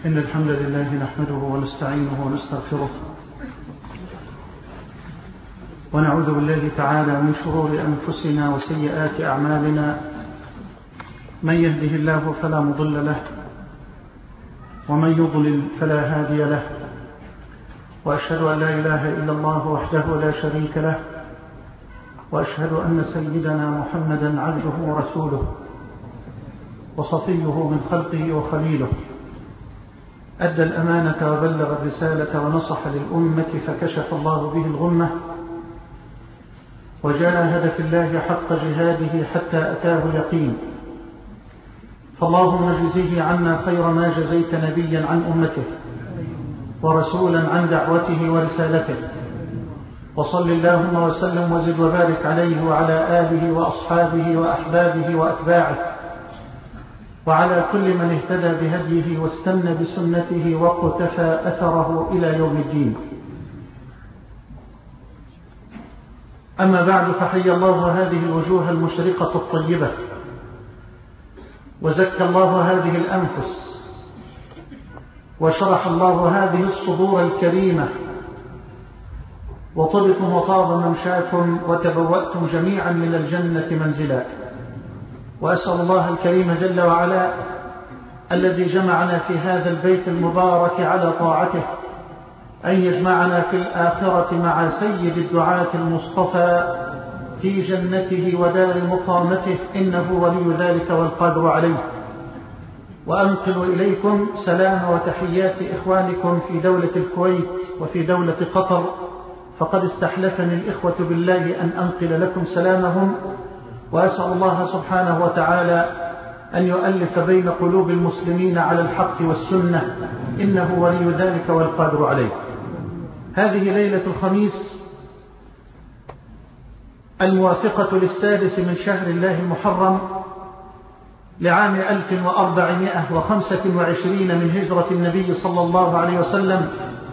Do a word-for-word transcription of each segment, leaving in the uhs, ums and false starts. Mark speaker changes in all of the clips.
Speaker 1: إن الحمد لله نحمده ونستعينه ونستغفره ونعوذ بالله تعالى من شرور أنفسنا وسيئات أعمالنا. من يهده الله فلا مضل له ومن يضلل فلا هادي له، وأشهد أن لا إله إلا الله وحده لا شريك له، وأشهد أن سيدنا محمدا عبده ورسوله وصفيه من خلقه وخليله، أدى الأمانة وبلغ الرسالة ونصح للأمة فكشف الله به الغمة، وجاهد في الله حق جهاده حتى أتاه اليقين. فاللهم اجزه عنا خير ما جزيت نبيا عن أمته ورسولا عن دعوته ورسالته، وصل اللهم وسلم وزد وبارك عليه وعلى آله وأصحابه وأحبابه وأتباعه وعلى كل من اهتدى بهديه واستنى بسنته واقتفى أثره إلى يوم الدين. أما بعد، فحي الله هذه الوجوه المشرقة الطيبة، وزكى الله هذه الأنفس، وشرح الله هذه الصدور الكريمة، وطبتم وطاب ممشاكم وتبوأتم جميعا من الجنة منزلا. وأسأل الله الكريم جل وعلا الذي جمعنا في هذا البيت المبارك على طاعته أن يجمعنا في الآخرة مع سيد الدعاة المصطفى في جنته ودار مقامته، إنه ولي ذلك والقادر عليه. وأنقل إليكم سلام وتحيات إخوانكم في دولة الكويت وفي دولة قطر، فقد استحلفني الإخوة بالله أن أنقل لكم سلامهم، وأسأل الله سبحانه وتعالى أن يؤلف بين قلوب المسلمين على الحق والسنة، إنه ولي ذلك والقادر عليه. هذه ليلة الخميس الموافقة للسادس من شهر الله المحرم لعام ألف وأربعمائة وخمسة وعشرين من هجرة النبي صلى الله عليه وسلم،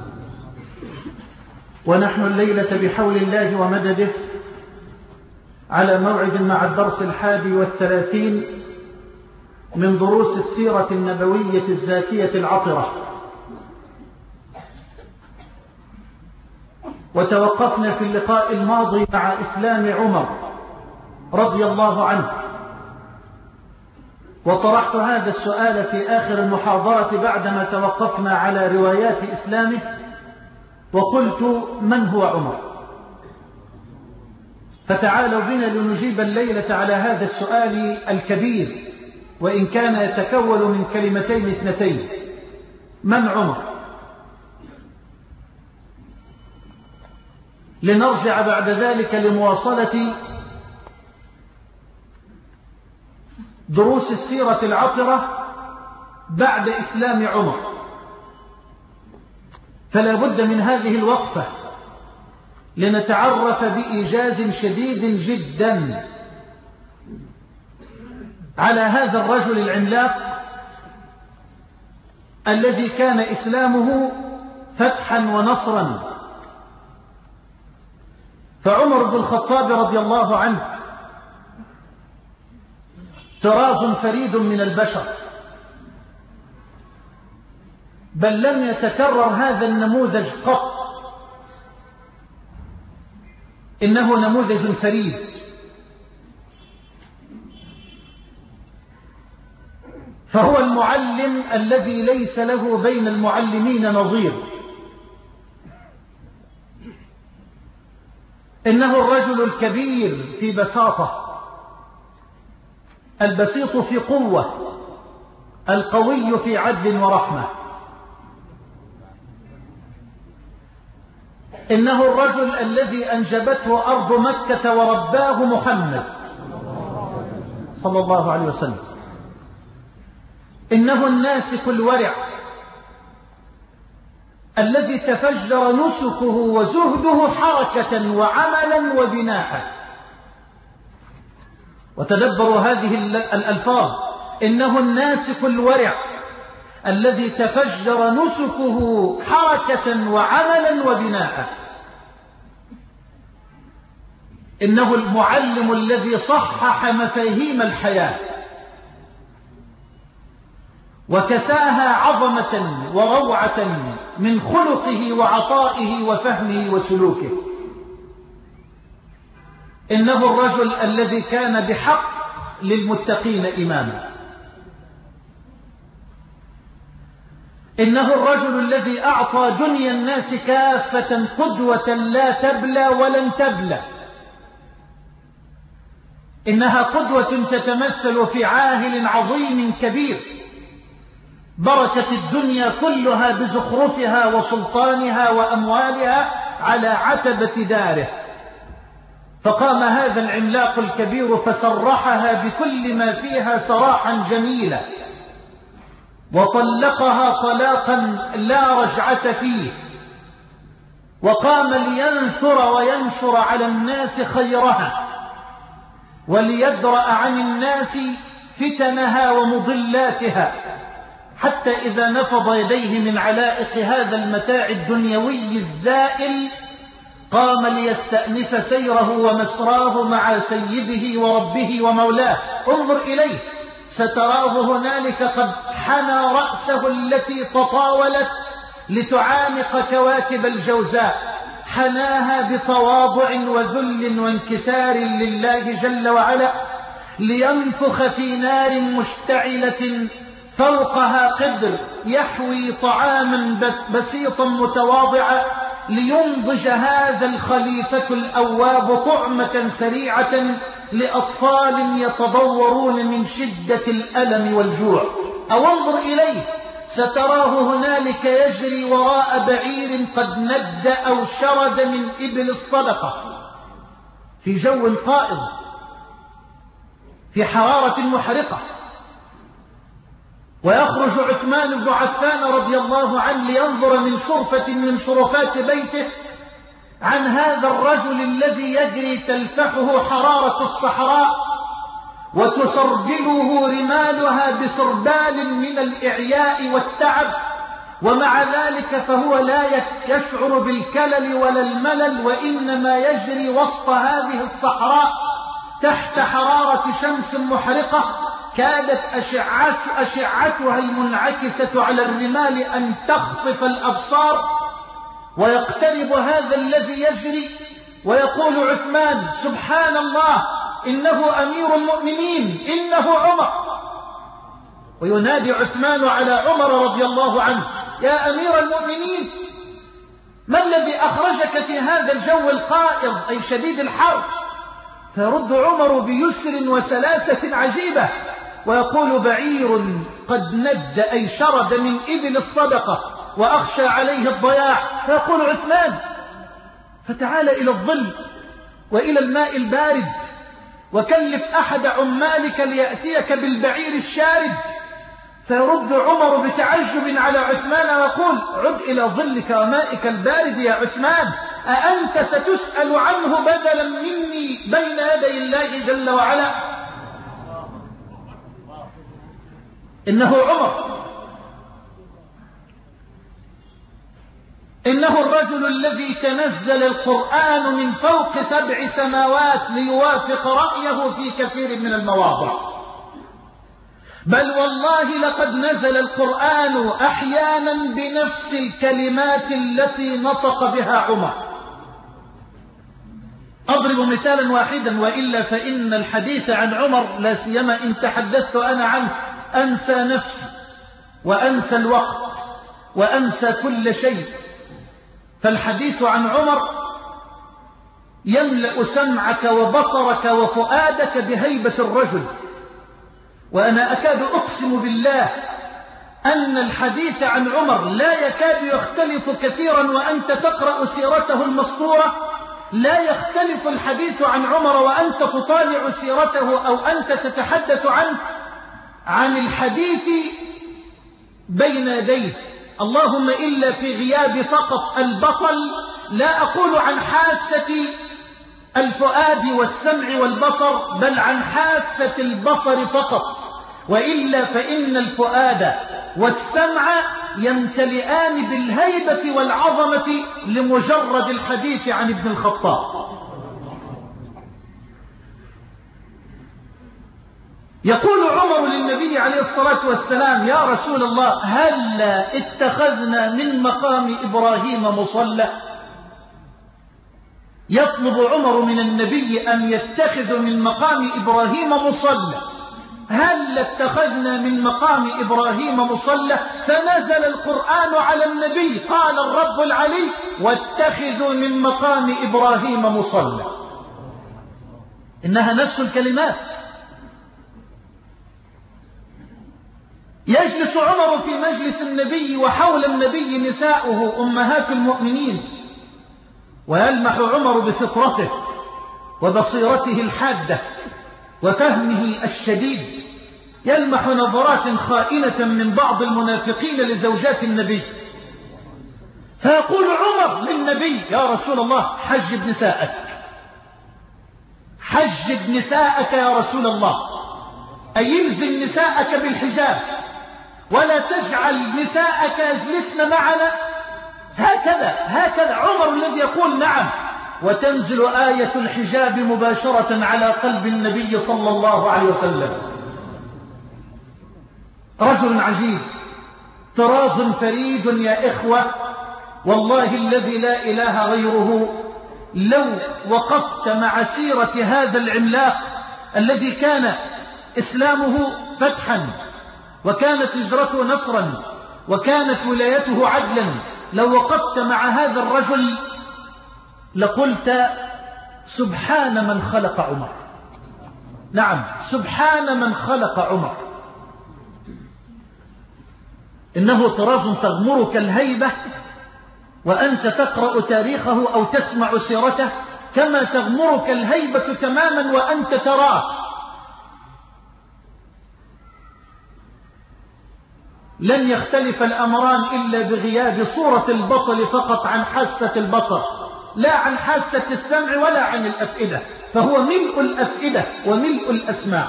Speaker 1: ونحن الليلة بحول الله ومدده على موعد مع الدرس الحادي والثلاثين من دروس السيرة النبوية الزاكية العطرة. وتوقفنا في اللقاء الماضي مع إسلام عمر رضي الله عنه، وطرحت هذا السؤال في آخر المحاضرة بعدما توقفنا على روايات إسلامه، وقلت: من هو عمر؟ فتعالوا بنا لنجيب الليلة على هذا السؤال الكبير، وإن كان يتكون من كلمتين اثنتين: من عمر؟ لنرجع بعد ذلك لمواصلة دروس السيرة العطرة بعد إسلام عمر. فلا بد من هذه الوقفة لنتعرف بإيجاز شديد جدا على هذا الرجل العملاق الذي كان إسلامه فتحا ونصرا. فعمر بن الخطاب رضي الله عنه طراز فريد من البشر، بل لم يتكرر هذا النموذج قط، إنه نموذج فريد. فهو المعلم الذي ليس له بين المعلمين نظير. إنه الرجل الكبير في بساطة، البسيط في قوة، القوي في عدل ورحمة. إنه الرجل الذي أنجبته أرض مكة ورباه محمد صلى الله عليه وسلم. إنه الناسك الورع الذي تفجر نسكه وزهده حركة وعملا وبناء. وتدبروا هذه الألفاظ: إنه الناسك الورع الذي تفجر نسكه حركة وعملا وبناء. إنه المعلم الذي صحح مفاهيم الحياة وكساها عظمة وروعة من خلقه وعطائه وفهمه وسلوكه. إنه الرجل الذي كان بحق للمتقين إماما. إنه الرجل الذي أعطى دنيا الناس كافة قدوة لا تبلى ولن تبلى. إنها قدوة تتمثل في عاهل عظيم كبير، بركة الدنيا كلها بزخرفها وسلطانها وأموالها على عتبة داره، فقام هذا العملاق الكبير فسرحها بكل ما فيها سراحا جميلا، وطلقها طلاقا لا رجعة فيه، وقام لينثر وينشر على الناس خيرها، وليدرأ عن الناس فتنها ومضلاتها، حتى إذا نفض يديه من علائق هذا المتاع الدنيوي الزائل قام ليستأنف سيره ومسراه مع سيده وربه ومولاه. انظر إليه، ستراه هنالك قد حنى رأسه التي تطاولت لتعانق كواكب الجوزاء، حناها بتواضع وذل وانكسار لله جل وعلا، لينفخ في نار مشتعلة فوقها قدر يحوي طعاما بسيطا متواضعا، لينضج هذا الخليفة الأواب طعمة سريعة لأطفال يتضورون من شدة الألم والجوع. أو انظر إليه، ستراه هنالك يجري وراء بعير قد ند أو شرد من إبل الصدقة في جو قائض، في حرارة محرقة، ويخرج عثمان بن عفان رضي الله عنه لينظر من شرفة من شرفات بيته عن هذا الرجل الذي يجري تلفحه حرارة الصحراء وتسربله رمالها بسربال من الإعياء والتعب، ومع ذلك فهو لا يشعر بالكلل ولا الملل، وإنما يجري وسط هذه الصحراء تحت حرارة شمس محرقة كادت أشعتها المنعكسة على الرمال أن تخطف الأبصار. ويقترب هذا الذي يجري ويقول عثمان: سبحان الله، إنه أمير المؤمنين، إنه عمر. وينادي عثمان على عمر رضي الله عنه: يا أمير المؤمنين، ما الذي أخرجك في هذا الجو القائض أي شديد الحر؟ فيرد عمر بيسر وسلاسة عجيبة ويقول: بعير قد ند أي شرد من إبل الصدقة وأخشى عليه الضياع. فيقول عثمان: فتعال إلى الظل وإلى الماء البارد، وكلف أحد عمالك ليأتيك بالبعير الشارد. فيرد عمر بتعجب على عثمان ويقول: عد إلى ظلك ومائك البارد يا عثمان، أأنت ستسأل عنه بدلا مني بين يدي الله جل وعلا؟ إنه عمر، إنه الرجل الذي تنزل القرآن من فوق سبع سماوات ليوافق رأيه في كثير من المواضع. بل والله لقد نزل القرآن أحيانا بنفس الكلمات التي نطق بها عمر. أضرب مثالا واحدا، وإلا فإن الحديث عن عمر لا سيما إن تحدثت أنا عنه أنسى نفسي وأنسى الوقت وأنسى كل شيء. فالحديث عن عمر يملأ سمعك وبصرك وفؤادك بهيبة الرجل. وأنا أكاد أقسم بالله أن الحديث عن عمر لا يكاد يختلف كثيرا، وأنت تقرأ سيرته المسطورة لا يختلف الحديث عن عمر وأنت تطالع سيرته أو أنت تتحدث عنه عن الحديث بين يديه، اللهم إلا في غياب فقط البطل. لا أقول عن حاسة الفؤاد والسمع والبصر، بل عن حاسة البصر فقط، وإلا فإن الفؤاد والسمع يمتلئان بالهيبة والعظمة لمجرد الحديث عن ابن الخطاب. يقول عمر للنبي عليه الصلاة والسلام: يا رسول الله، هل اتخذنا من مقام إبراهيم مصلى؟ يطلب عمر من النبي أن يتخذ من مقام إبراهيم مصلى. هل اتخذنا من مقام إبراهيم مصلى؟ فنزل القرآن على النبي، قال الرب العلي: واتخذوا من مقام إبراهيم مصلى. إنها نفس الكلمات. يجلس عمر في مجلس النبي وحول النبي نساؤه أمهات المؤمنين، ويلمح عمر بفطرته وبصيرته الحادة وفهمه الشديد، يلمح نظرات خائنة من بعض المنافقين لزوجات النبي، فيقول عمر للنبي: يا رسول الله، حجب نساءك، حجب نساءك يا رسول الله، أي الزم نساءك بالحجاب، ولا تجعل نساءك يجلسن معنا هكذا هكذا. عمر الذي يقول نعم، وتنزل آية الحجاب مباشرة على قلب النبي صلى الله عليه وسلم. رجل عجيب، طراز فريد يا إخوة، والله الذي لا إله غيره. لو وقفت مع سيرة هذا العملاق الذي كان إسلامه فتحا، وكانت هجرته نصرا، وكانت ولايته عدلا، لو وقفت مع هذا الرجل لقلت: سبحان من خلق عمر. نعم، سبحان من خلق عمر. إنه طراز تغمرك الهيبة وأنت تقرأ تاريخه أو تسمع سيرته، كما تغمرك الهيبة تماما وأنت تراه. لن يختلف الأمران إلا بغياب صورة البطل فقط عن حاسة البصر، لا عن حاسة السمع ولا عن الأفئدة، فهو ملء الأفئدة وملء الأسماع.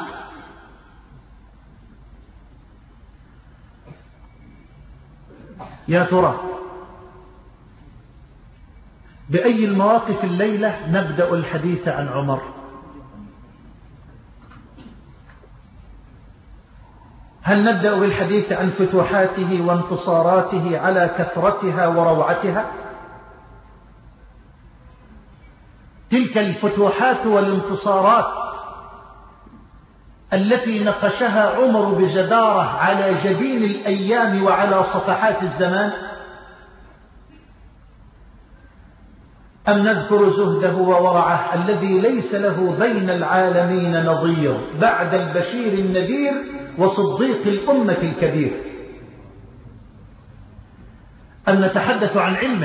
Speaker 1: يا ترى بأي المواقف الليلة نبدأ الحديث عن عمر؟ هل نبدأ بالحديث عن فتوحاته وانتصاراته على كثرتها وروعتها؟ تلك الفتوحات والانتصارات التي نقشها عمر بجدارة على جبين الأيام وعلى صفحات الزمان، أم نذكر زهده وورعه الذي ليس له بين العالمين نظير بعد البشير النذير وصديق الأمة الكبير؟ أم نتحدث عن علمه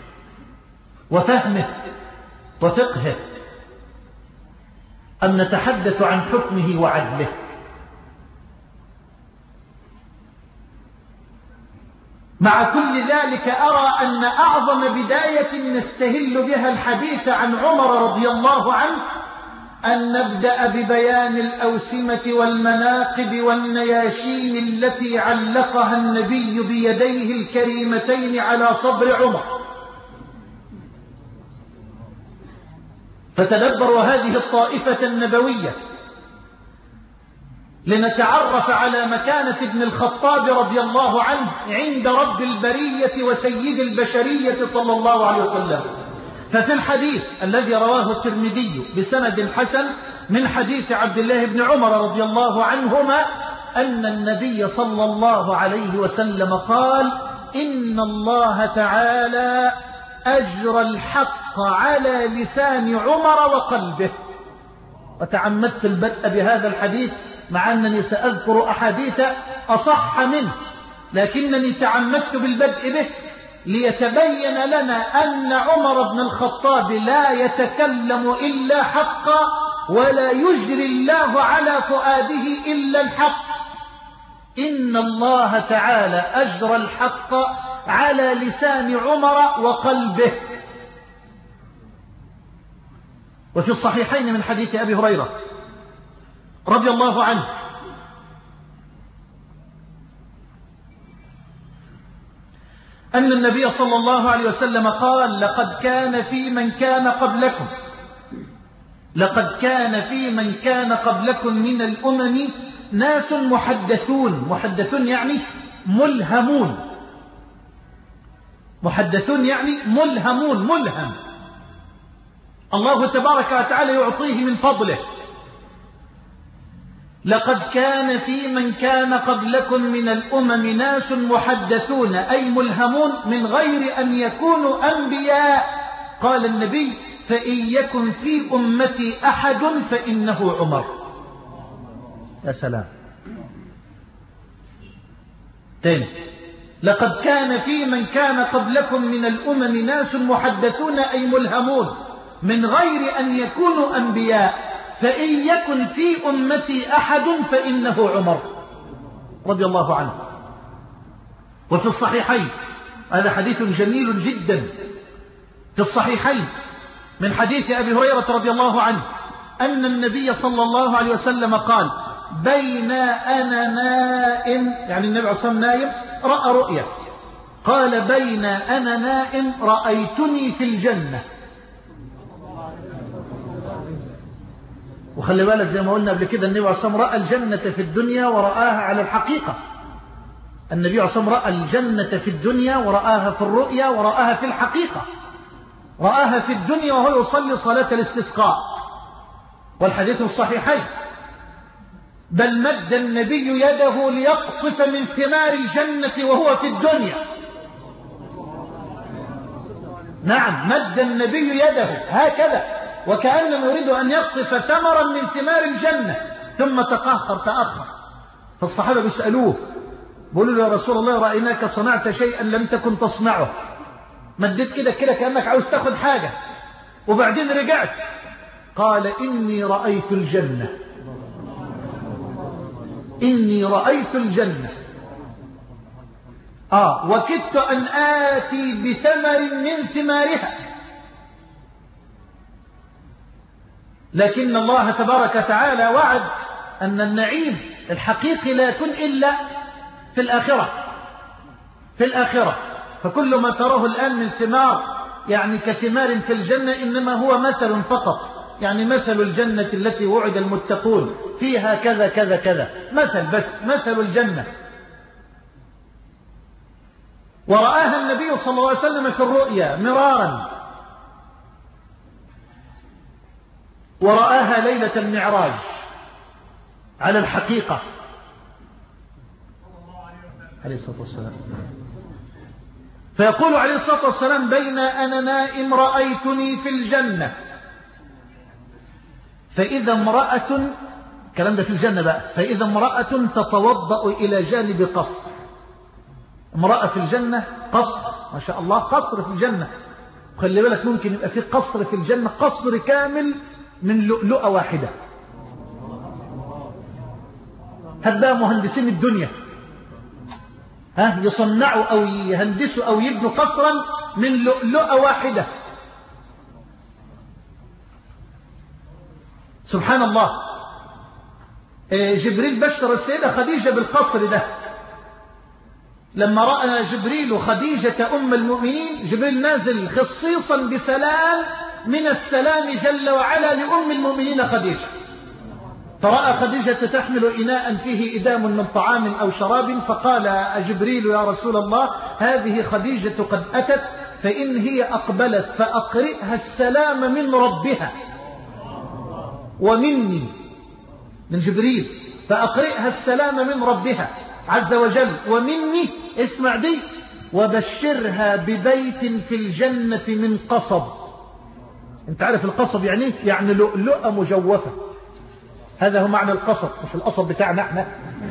Speaker 1: وفهمه وفقهه، أم نتحدث عن حكمه وعدله؟ مع كل ذلك أرى أن أعظم بداية نستهل بها الحديث عن عمر رضي الله عنه أن نبدأ ببيان الأوسمة والمناقب والنياشين التي علقها النبي بيديه الكريمتين على صدر عمر. فتدبروا هذه الطائفة النبوية لنتعرف على مكانة ابن الخطاب رضي الله عنه عند رب البرية وسيد البشرية صلى الله عليه وسلم. ففي الحديث الذي رواه الترمذي بسند حسن من حديث عبد الله بن عمر رضي الله عنهما أن النبي صلى الله عليه وسلم قال: إن الله تعالى أجرى الحق على لسان عمر وقلبه. وتعمدت البدء بهذا الحديث مع أنني سأذكر أحاديث أصح منه، لكنني تعمدت بالبدء به ليتبين لنا أن عمر بن الخطاب لا يتكلم إلا حقا، ولا يجري الله على فؤاده إلا الحق. إن الله تعالى أجرى الحق على لسان عمر وقلبه. وفي الصحيحين من حديث أبي هريرة رضي الله عنه أن النبي صلى الله عليه وسلم قال: لقد كان في من كان قبلكم لقد كان في من كان قبلكم من الأمم ناس محدثون. محدثون يعني ملهمون. محدثون يعني ملهمون، ملهم الله تبارك وتعالى يعطيه من فضله. لقد كان في من كان قبلكم من الأمم ناس محدثون أي ملهمون من غير أن يكونوا أنبياء. قال النبي: فإن يكن في أمتي أحد فإنه عمر. يا سلام. تاني: لقد كان في من كان قبلكم من الأمم ناس محدثون أي ملهمون من غير أن يكونوا أنبياء، فإن يكن في أمتي أحد فإنه عمر رضي الله عنه. وفي الصحيحين، هذا حديث جميل جدا، في الصحيحين من حديث أبي هريرة رضي الله عنه أن النبي صلى الله عليه وسلم قال: بين أنا نائم، يعني النبي عليه الصلاة والسلام نائم، رأى رؤيا، قال: بين أنا نائم رأيتني في الجنة. وخلي بالك زي ما قلنا قبل كده، النبي عليه الصلاة والسلام رأى الجنة في الدنيا ورآها على الحقيقة. النبي عليه الصلاة والسلام رأى الجنة في الدنيا ورآها في الرؤيا ورآها في الحقيقة. رآها في الدنيا وهو يصلي صلاة الاستسقاء، والحديث الصحيحين: بل مد النبي يده ليقطف من ثمار الجنة وهو في الدنيا. نعم، مد النبي يده هكذا وكأنه يريد أن يقطف ثمرا من ثمار الجنة، ثم تقهقر تأخر. فالصحابة بيسألوه، بيقولوا له: يا رسول الله، رأيناك صنعت شيئا لم تكن تصنعه، مديت كده كده كأنك عاوز تاخد حاجة وبعدين رجعت. قال: إني رأيت الجنة، إني رأيت الجنة، آه وكدت أن آتي بثمر من ثمارها، لكن الله تبارك وتعالى وعد أن النعيم الحقيقي لا يكون إلا في الآخرة. في الآخرة فكل ما تراه الآن من ثمار يعني كثمار في الجنة إنما هو مثل فقط، يعني مثل الجنة التي وعد المتقون فيها كذا كذا كذا، مثل بس، مثل الجنة. ورآها النبي صلى الله عليه وسلم في الرؤيا مرارا، ورآها ليلة المعراج على الحقيقة عليه الصلاة والسلام. فيقول عليه الصلاة والسلام: بين أنا نائم رأيتني في الجنة، فإذا امرأة، الكلام ده في الجنة بقى، فإذا امرأة تتوضأ إلى جانب قصر. امرأة في الجنة، قصر، ما شاء الله، قصر في الجنة. خلي بالك ممكن يبقى في قصر في الجنة، قصر كامل من لؤلؤة واحدة. هذا مهندسين الدنيا، ها يصنعوا أو يهندسوا أو يبنوا قصرا من لؤلؤة واحدة. سبحان الله. جبريل بشر السيدة خديجة بالقصر ده. لما رأى جبريل خديجة أم المؤمنين، جبريل نازل خصيصا بسلام من السلام جل وعلا لأم المؤمنين خديجة، فرأى خديجة تحمل إناء فيه إدام من طعام أو شراب، فقال جبريل: يا رسول الله، هذه خديجة قد أتت، فإن هي أقبلت فأقرئها السلام من ربها ومني، من جبريل، فأقرئها السلام من ربها عز وجل ومني، اسمع دي، وبشرها ببيت في الجنة من قصب. انت عارف القصب يعني ايه؟ يعني لؤلؤة مجوفة، هذا هو معنى القصب، مش القصب بتاعنا احنا،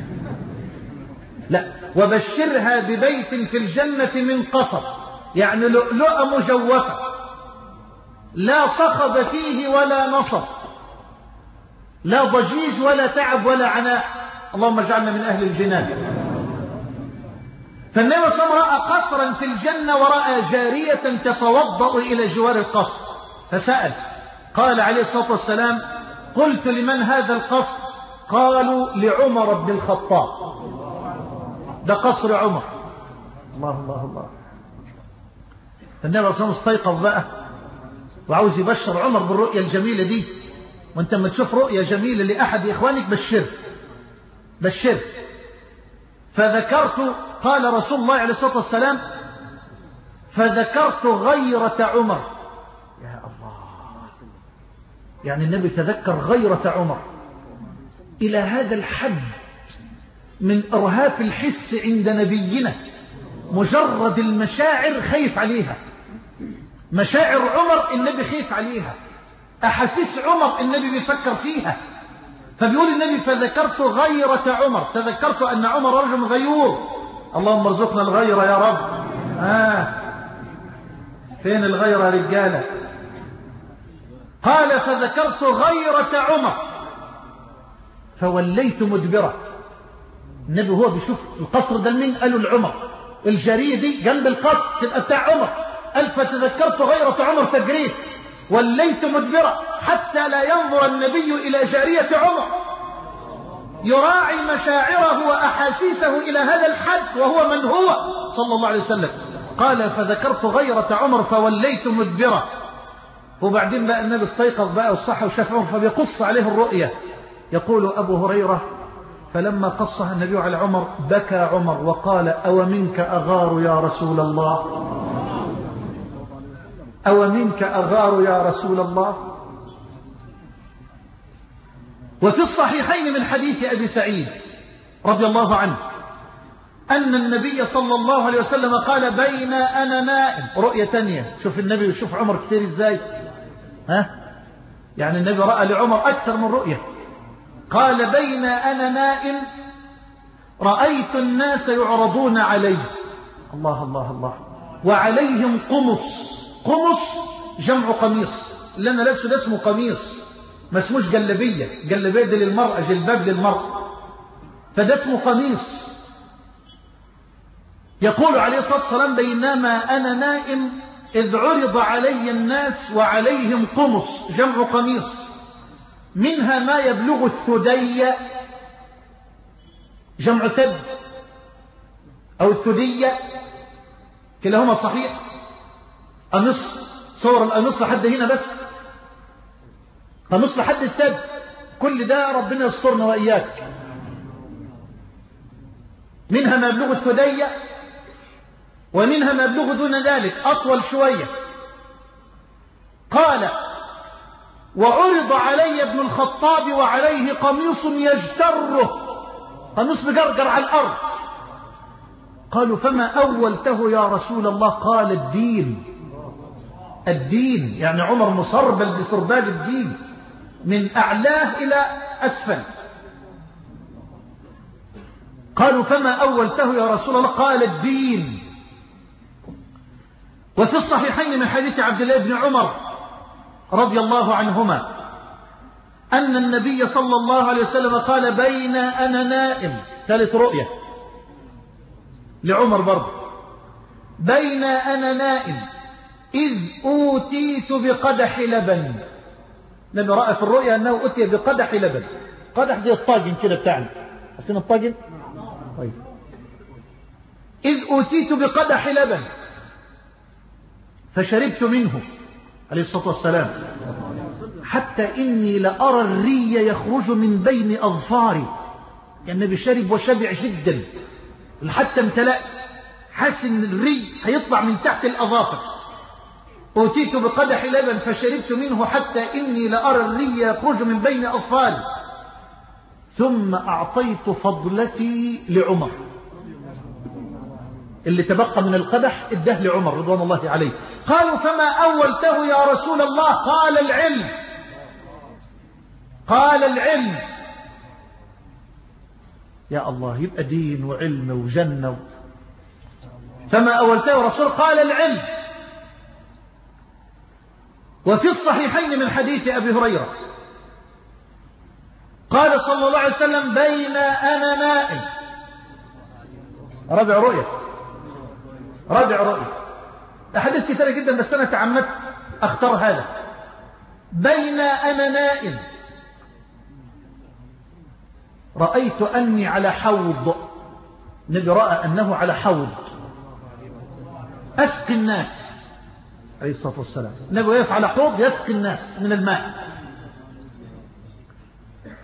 Speaker 1: لا، وبشرها ببيت في الجنة من قصب، يعني لؤلؤة مجوفة لا صخب فيه ولا نصب، لا ضجيج ولا تعب ولا عناء. اللهم اجعلنا من أهل الجنان. فالنبي صلى الله عليه وسلم رأى قصرا في الجنة ورأى جارية تتوضأ إلى جوار القصر، فسأل، قال عليه الصلاة والسلام: قلت: لمن هذا القصر؟ قالوا: لعمر بن الخطاب. ده قصر عمر. الله الله الله. فالنبي صلى الله عليه وسلم استيقظ بقى وعاوز يبشر عمر بالرؤيا الجميلة دي، وانت لما تشوف رؤية جميلة لأحد إخوانك بشر بشر. فذكرت، قال رسول الله عليه الصلاة والسلام، فذكرت غيرة عمر. يا الله، يعني النبي تذكر غيرة عمر إلى هذا الحد من إرهاف الحس عند نبينا. مجرد المشاعر خايف عليها، مشاعر عمر النبي خايف عليها، أحاسيس عمر النبي بيفكر فيها. فبيقول النبي فذكرت غيرة عمر، تذكرت أن عمر رجل غيور. اللهم ارزقنا الغيرة يا رب. آه فين الغيرة يا رجالة؟ قال فذكرت غيرة عمر فوليت مدبرة. النبي هو بيشوف القصر ده لمين؟ قالوا العمر، الجارية دي جنب القصر تبقى بتاع عمر. قال فتذكرت غيرة عمر فجريت وليت مدبرة حتى لا ينظر النبي إلى جارية عمر، يراعي مشاعره وأحاسيسه إلى هذا الحد وهو من هو صلى الله عليه وسلم. قال فذكرت غيرة عمر فوليت مدبرة. وبعدين بقى النبي استيقظ بقى والصحة وشاف عمر فبيقص عليه الرؤية. يقول أبو هريرة فلما قصها النبي على عمر بكى عمر وقال أو منك أغار يا رسول الله، أو منك أغار يا رسول الله. وفي الصحيحين من حديث أبي سعيد رضي الله عنه أن النبي صلى الله عليه وسلم قال بين أنا نائم. رؤية تانية، شوف النبي وشوف عمر كتير إزاي. ها يعني النبي رأى لعمر أكثر من رؤية. قال بين أنا نائم رأيت الناس يعرضون علي، الله الله الله، وعليهم قمص. قمص جمع قميص، اللي أنا لابسه ده اسمه قميص، ما اسموش جلبية. جلبية دي للمرأة، جلباب للمرأة، فده اسمه قميص. يقول عليه الصلاة والسلام بينما أنا نائم إذ عرض علي الناس وعليهم قمص جمع قميص، منها ما يبلغ الثدي جمع ثد أو الثدية، كلاهما صحيح. قميص، صور القميص لحد هنا بس، قميص لحد الثد، كل ده ربنا يسترنا وإياك. منها ما يبلغ الثدية ومنها ما يبلغ دون ذلك أطول شوية. قال وعرض علي ابن الخطاب وعليه قميص يجتره، قميص مجرجر على الأرض. قالوا فما أولته يا رسول الله؟ قال الدين. الدين يعني عمر مصربل بسربال الدين من أعلاه إلى أسفل. قالوا فما أولته يا رسول الله؟ قال الدين. وفي الصحيحين من حديث عبد الله بن عمر رضي الله عنهما أن النبي صلى الله عليه وسلم قال بين أنا نائم، ثالث رؤية لعمر برضه، بين أنا نائم إذ أوتيت بقدح لبن. النبي رأى في الرؤيا أنه أتي بقدح لبن، قدح زي الطاجن كده بتاعنا، عارفين الطاجن؟ طيب. إذ أوتيت بقدح لبن فشربت منه عليه الصلاة والسلام حتى إني لأرى الري يخرج من بين أظفاري. يعني النبي شرب وشبع جدا حتى امتلأت، حاسس إن الري هيطلع من تحت الأظافر. أوتيت بقدح لبن فشربت منه حتى إني لأرى الري يخرج من بين أظفاري، ثم أعطيت فضلتي لعمر، اللي تبقى من القدح اداه لعمر رضوان الله عليه. قالوا فما أولته يا رسول الله؟ قال العلم. قال العلم. يا الله، يبقى دين وعلم وجنة. فما أولته يا رسول؟ قال العلم. وفي الصحيحين من حديث أبي هريرة قال صلى الله عليه وسلم بين أنا نائم، رابع رؤية، رابع رؤية، أحاديث كثيرة جدا بس أنا تعمدت أختار هذا. بين أنا نائم رأيت أني على حوض، النبي رأى أنه على حوض أسقي الناس عليه الصلاة والسلام. النبي يقف على حوض يسقي الناس من الماء.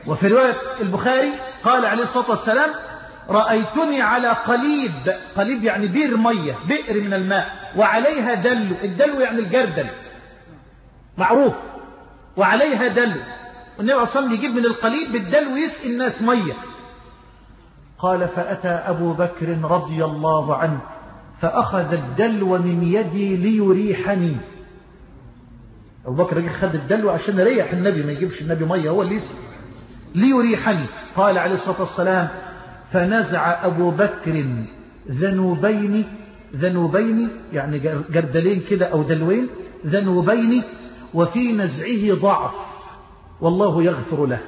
Speaker 1: وفي رواية البخاري قال عليه الصلاة والسلام رأيتني على قليب، قليب يعني بير مية، بئر من الماء، وعليها دلو، الدلو يعني الجردل معروف، وعليها دلو، والنبي عليه الصلاة والسلام يجيب من القليب بالدلو يسقي الناس مية. قال فأتى أبو بكر رضي الله عنه فأخذ الدلو من يدي ليريحني. أبو بكر خد الدلو عشان يريح النبي، ما يجيبش النبي مية، هو اللي يسقي ليريحني. قال عليه الصلاة والسلام فنزع أبو بكر ذنوبين، ذنوبين يعني جردلين كده أو دلوين، ذنوبين وفي نزعه ضعف والله يغفر له.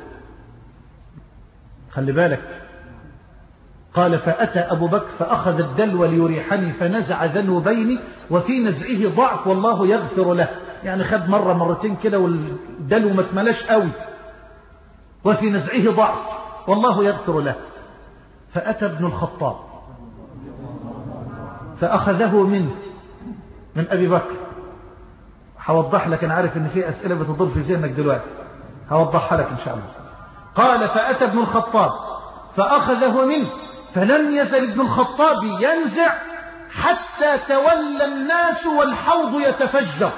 Speaker 1: خلي بالك، قال فأتى أبو بكر فأخذ الدلو ليريحني فنزع ذنوبين وفي نزعه ضعف والله يغفر له، يعني خد مرة مرتين كده والدلو ما اتملاش قوي، وفي نزعه ضعف والله يغفر له. فأتى ابن الخطاب فأخذه منه من أبي بكر. هوضح لك، أنا عارف إن في أسئلة بتضر في ذهنك دلوقتي، هوضحها لك إن شاء الله. قال فأتى ابن الخطاب فأخذه منه فلم يزل ابن الخطاب ينزع حتى تولى الناس والحوض يتفجر.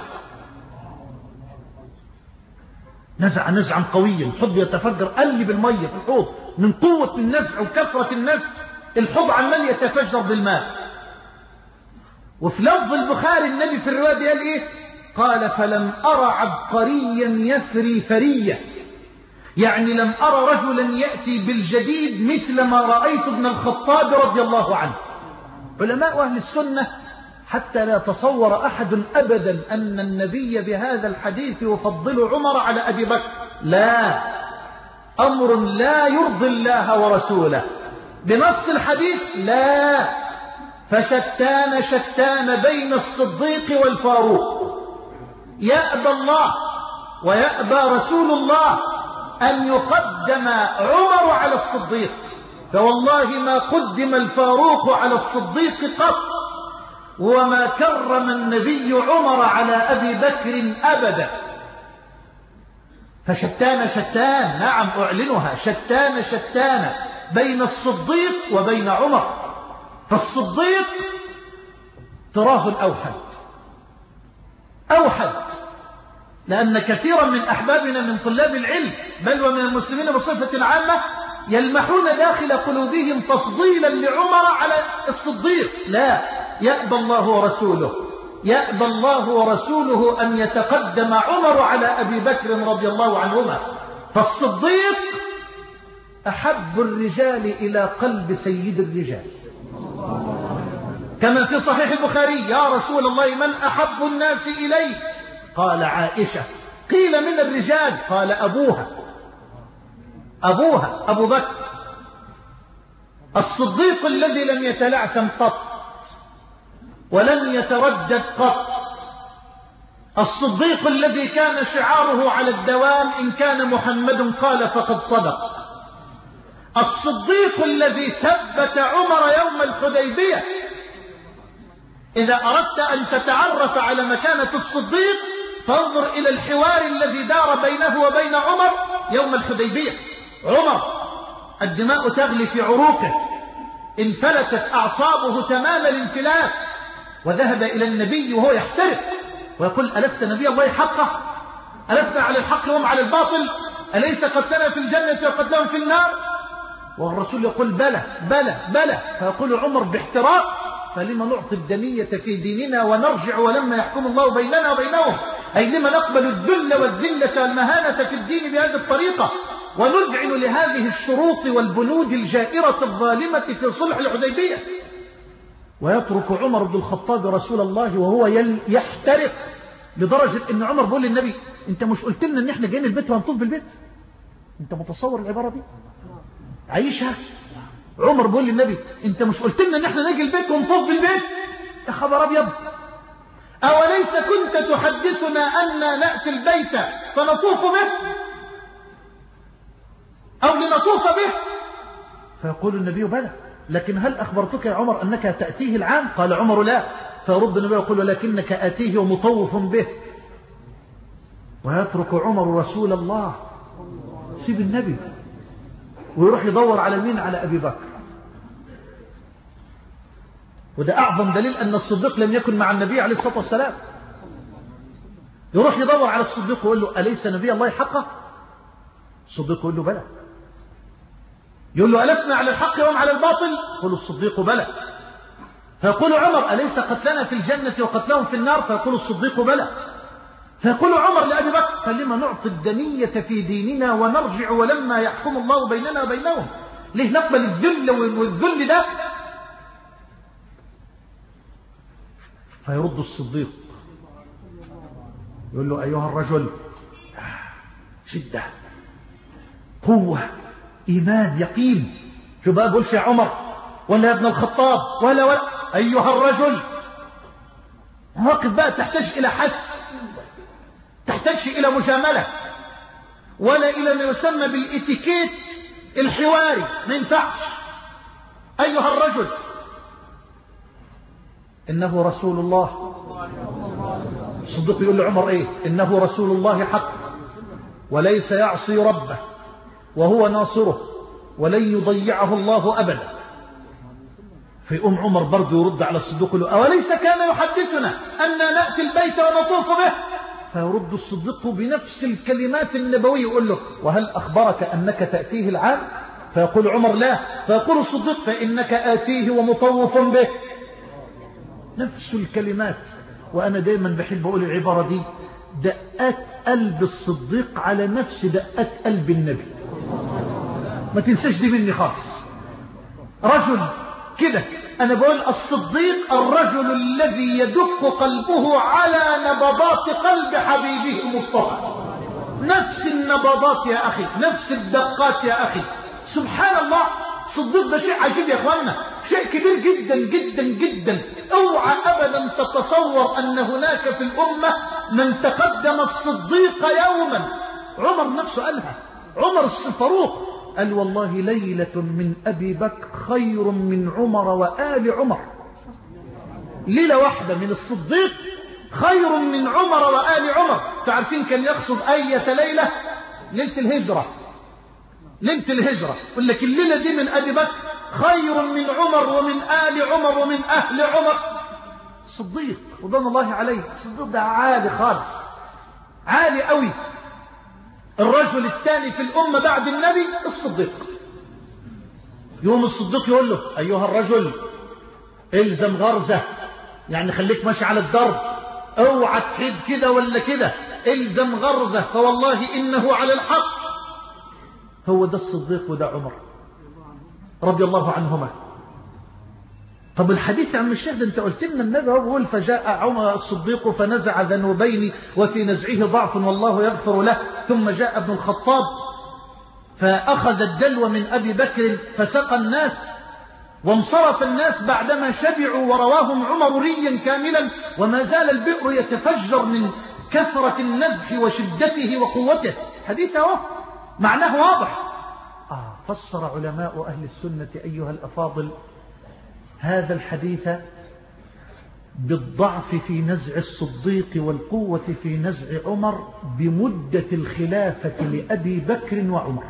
Speaker 1: نزع نزعا قويا، الحوض يتفجر، قلب المية في الحوض من قوة النزع وكثرة النزع، الحوض عمال يتفجر بالماء. وفي لفظ البخاري النبي في الرواية قال ايه؟ قال فلم أرى عبقريا يثري ثرية، يعني لم أرى رجلا يأتي بالجديد مثل ما رأيت ابن الخطاب رضي الله عنه. علماء أهل السنة حتى لا يتصور أحد أبدا أن النبي بهذا الحديث يفضل عمر على أبي بكر، لا، أمر لا يرضي الله ورسوله بنص الحديث، لا. فشتان شتان بين الصديق والفاروق، يأبى الله ويأبى رسول الله أن يقدم عمر على الصديق، فوالله ما قدم الفاروق على الصديق قط، وما كرم النبي عمر على أبي بكر أبدا. فشتان شتان، نعم أعلنها، شتان شتان بين الصديق وبين عمر. فالصديق طراز أوحد أوحد، لأن كثيرا من أحبابنا من طلاب العلم بل ومن المسلمين بصفة عامة يلمحون داخل قلوبهم تفضيلا لعمر على الصديق، لا، يأبى الله ورسوله، يأبى الله ورسوله أن يتقدم عمر على أبي بكر رضي الله عنهما. فالصديق أحب الرجال إلى قلب سيد الرجال، كما في صحيح البخاري يا رسول الله من أحب الناس إليك؟ قال عائشة. قيل من الرجال؟ قال أبوها أبوها أبو بكر. الصديق الذي لم يتلعثم قط ولم يتردد قط، الصديق الذي كان شعاره على الدوام إن كان محمد قال فقد صدق، الصديق الذي ثبت عمر يوم الحديبية. إذا أردت أن تتعرف على مكانة الصديق فانظر إلى الحوار الذي دار بينه وبين عمر يوم الحديبية. عمر الدماء تغلي في عروقه، انفلتت أعصابه تمام الانفلات، وذهب إلى النبي وهو يحترق ويقول ألست نبي الله حقه؟ ألسنا على الحق وهم على الباطل؟ أليس قد كان في الجنة وقد لهم في النار؟ والرسول يقول بلى بلى بلى، فيقول عمر باحتراق فلما نعطي الدنية في ديننا ونرجع ولما يحكم الله بيننا وبينهم؟ أي لما نقبل الذل والذلة والمهانة في الدين بهذه الطريقة ونذعن لهذه الشروط والبنود الجائرة الظالمة في صلح الحديبية؟ ويترك عمر بن الخطاب رسول الله وهو يحترق، لدرجة ان عمر بيقول للنبي انت مش قلت لنا ان احنا جايين البيت وهنطوف بالبيت؟ انت متصور العبارة دي؟ عيشها. عمر بيقول للنبي انت مش قلت لنا ان احنا نجي البيت ونطوف بالبيت؟ يا خبر ابيض، اوليس كنت تحدثنا ان نأتي البيت فنطوف به او لنطوف به؟ فيقول النبي بلى، لكن هل أخبرتك يا عمر أنك تأتيه العام؟ قال عمر لا. فيرد النبي ويقول لكنك آتيه ومطوف به. ويترك عمر رسول الله، سيب النبي ويروح يدور على مين؟ على أبي بكر. وده أعظم دليل أن الصديق لم يكن مع النبي عليه الصلاة والسلام. يروح يدور على الصديق ويقول له أليس نبي الله حقا؟ الصديق يقول له بلى. يقول له ألسنا على الحق وهم على الباطل؟ يقول الصديق بلى. فيقول عمر أليس قتلنا في الجنة وقتلهم في النار؟ فيقول الصديق بلى. فيقول عمر لأبي بكر فلما نعطي الدنية في ديننا ونرجع ولما يحكم الله بيننا وبينهم؟ ليه نقبل الذل والذل ده؟ فيرد الصديق يقول له أيها الرجل، شدة، قوة، إيمان، يقين. شو بقى بقولش يا عمر ولا يا ابن الخطاب ولا ولا أيها الرجل. مواقف بقى تحتاج إلى حس، تحتاج إلى مجاملة، ولا إلى ما يسمى بالإتيكيت الحواري، ما ينفعش. أيها الرجل إنه رسول الله. الصديق يقول لعمر إيه؟ إنه رسول الله حق وليس يعصي ربه وهو ناصره ولن يضيعه الله أبدا. فيقوم عمر برضه يرد على الصديق يقول له أوليس كان يحدثنا أننا نأتي البيت ونطوف به؟ فيرد الصديق بنفس الكلمات النبوية يقول له وهل أخبرك أنك تأتيه العام؟ فيقول عمر لا. فيقول الصديق فإنك آتيه ومطوف به. نفس الكلمات. وأنا دائما بحب أقول العبارة دي، دقات قلب الصديق على نفس دقات قلب النبي. ما تنساش دي مني خالص. رجل كده، أنا بقول الصديق الرجل الذي يدق قلبه على نبضات قلب حبيبه المصطفى. نفس النبضات يا أخي، نفس الدقات يا أخي. سبحان الله، الصديق ده شيء عجيب يا أخوانا، شيء كبير جدا جدا جدا. اوعى أبدا تتصور أن هناك في الأمة من تقدم الصديق يوما. عمر نفسه قالها، عمر الفاروق قال والله ليلة من أبي بكر خير من عمر وآل عمر. ليلة واحدة من الصديق خير من عمر وآل عمر. تعرفين كان يقصد أية ليلة؟ ليلة الهجرة. ليلة الهجرة يقول لك الليلة دي من أبي بكر خير من عمر ومن آل عمر ومن أهل عمر. صديق رضوان الله عليه. الصديق ده عالي خالص، عالي قوي. الرجل الثاني في الأمة بعد النبي الصديق. يوم الصديق يقول له أيها الرجل الزم غرزة، يعني خليك ماشي على الدرب، اوعى تحيد كده ولا كده، الزم غرزة فوالله إنه على الحق. هو ده الصديق وده عمر رضي الله عنهما. طب الحديث عن الشيخ ده انت قلت لنا النبي يقول فجاء عمر الصديق فنزع ذنوبين وفي نزعه ضعف والله يغفر له، ثم جاء ابن الخطاب فأخذ الدلو من أبي بكر فسقى الناس وانصرف الناس بعدما شبعوا ورواهم عمر ريا كاملا وما زال البئر يتفجر من كثرة النزح وشدته وقوته. حديث اهو معناه واضح. آه فسر علماء أهل السنة أيها الأفاضل هذا الحديث بالضعف في نزع الصديق والقوة في نزع عمر بمدة الخلافة لأبي بكر وعمر.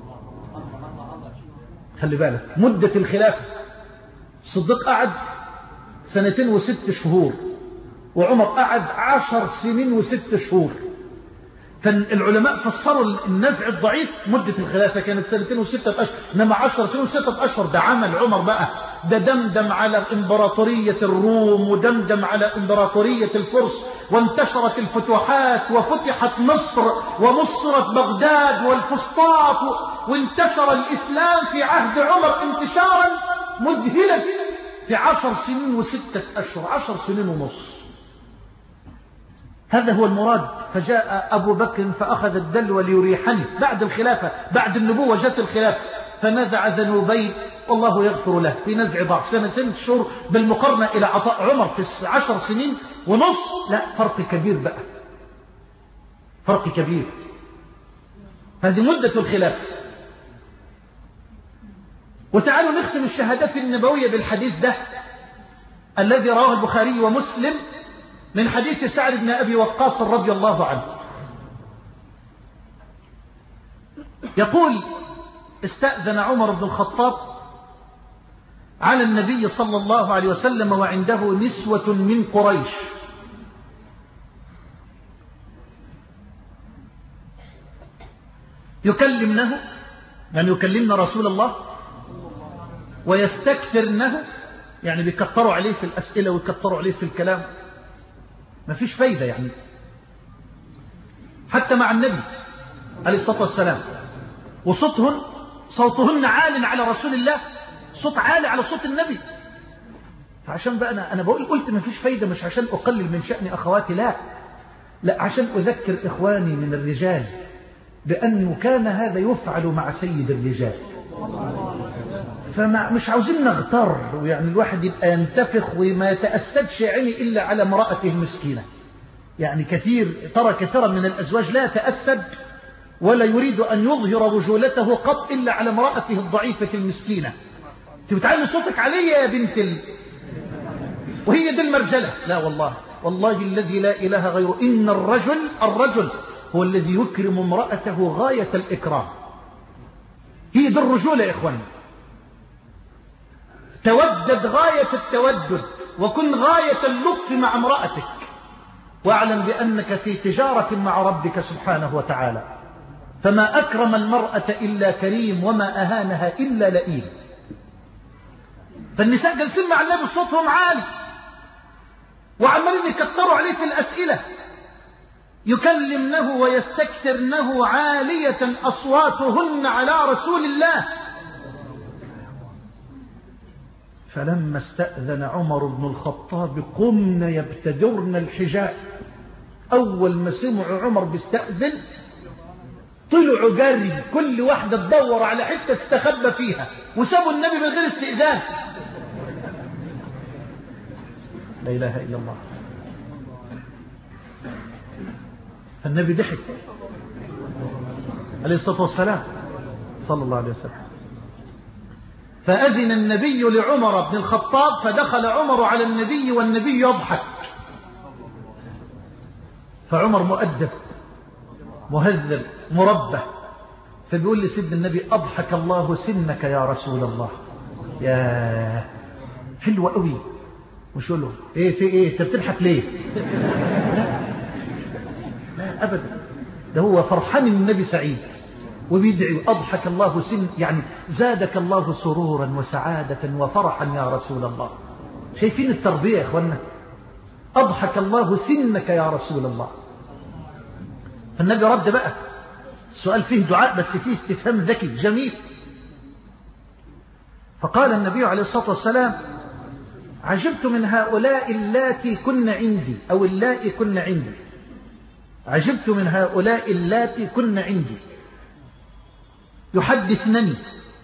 Speaker 1: خلي بالك مدة الخلافة، الصديق قعد سنتين وست شهور وعمر قعد عشر سنين وست شهور. فالعلماء فسروا النزع الضعيف مدة الخلافة كانت سنتين وستة أشهر، إنما عشر سنين وستة أشهر ده عمل عمر بقى، ده دمدم على إمبراطورية الروم ودمدم على إمبراطورية الفرس، وانتشرت الفتوحات وفتحت مصر ومصرت بغداد والفسطاط، وانتشر الإسلام في عهد عمر انتشارا مذهلا في عشر سنين وستة أشهر، عشر سنين ونص. هذا هو المراد. فجاء أبو بكر فأخذ الدلو ليريحني بعد الخلافة، بعد النبوة جت الخلافة، فنزع ذنوبين والله يغفر له في نزع ضعف. سنة سنة شهور بالمقارنة إلى عطاء عمر في عشر سنين ونص، لا فرق كبير بقى، فرق كبير. هذه مدة الخلافة. وتعالوا نختم الشهادات النبوية بالحديث ده الذي رواه البخاري ومسلم من حديث سعد بن أبي وقاص رضي الله عنه. يقول استأذن عمر بن الخطاب على النبي صلى الله عليه وسلم وعنده نسوة من قريش، يكلمنه، يعني يكلمن رسول الله، ويستكثرنه، يعني بيكتروا عليه في الأسئلة ويكتروا عليه في الكلام، ما فيش فايدة يعني. حتى مع النبي عليه الصلاة والسلام، وصوتهن صوتهن عال على رسول الله، صوت عالي على صوت النبي. فعشان بقى أنا, أنا بقول قلت ما فيش فايدة، مش عشان أقلل من شأن أخواتي، لا لا، عشان أذكر إخواني من الرجال بأنه كان هذا يفعل مع سيد الرجال. فمش عاوزين نغتر، ويعني الواحد يبقى ينتفخ وما يتأسدش عيني إلا على امرأته المسكينة. يعني كثير ترى كثيرا من الأزواج لا يتأسد ولا يريد أن يظهر رجولته قط إلا على امرأته الضعيفة المسكينة. انت بتعلي صوتك علي يا بنت ال... وهي دي المرجلة. لا والله، والله الذي لا إله غيره، إن الرجل الرجل هو الذي يكرم امرأته غاية الإكرام. هي دي الرجولة يا إخواني. تودد غاية التودد، وكن غاية اللطف مع امرأتك، واعلم بأنك في تجارة مع ربك سبحانه وتعالى. فما أكرم المرأة إلا كريم، وما أهانها إلا لئيم. فالنساء جالسين مع النبي صوتهم عالي، وعمالين يكتروا عليه في الأسئلة، يكلمنه ويستكثرنه عالية أصواتهن على رسول الله. فلما استأذن عمر بن الخطاب قمن يبتدرن الحجاب. أول ما سمعوا عمر بيستأذن طلعوا جري، كل واحدة تدور على حتة تستخبى فيها، وسابوا النبي من غير استئذان. لا إله إلا الله. فالنبي ضحك عليه الصلاة والسلام صلى الله عليه وسلم. فأذن النبي لعمر بن الخطاب، فدخل عمر على النبي والنبي يضحك. فعمر مؤدب مهذب مربى، فبيقول لسيدنا النبي: أضحك الله سنك يا رسول الله. يا حلوة قوي. مش له ايه في ايه، انت بتضحك ليه؟ لا لا ابدا، ده هو فرحان النبي سعيد وبيدعي: أضحك الله سن، يعني زادك الله سرورا وسعادة وفرحا يا رسول الله. شايفين التربية يا اخوانا؟ أضحك الله سنك يا رسول الله. فالنبي رد بقى، السؤال فيه دعاء بس فيه استفهام ذكي جميل. فقال النبي عليه الصلاة والسلام: عجبت من هؤلاء اللاتي كن عندي، أو اللائي كن عندي. عجبت من هؤلاء اللاتي كن عندي يحدثنني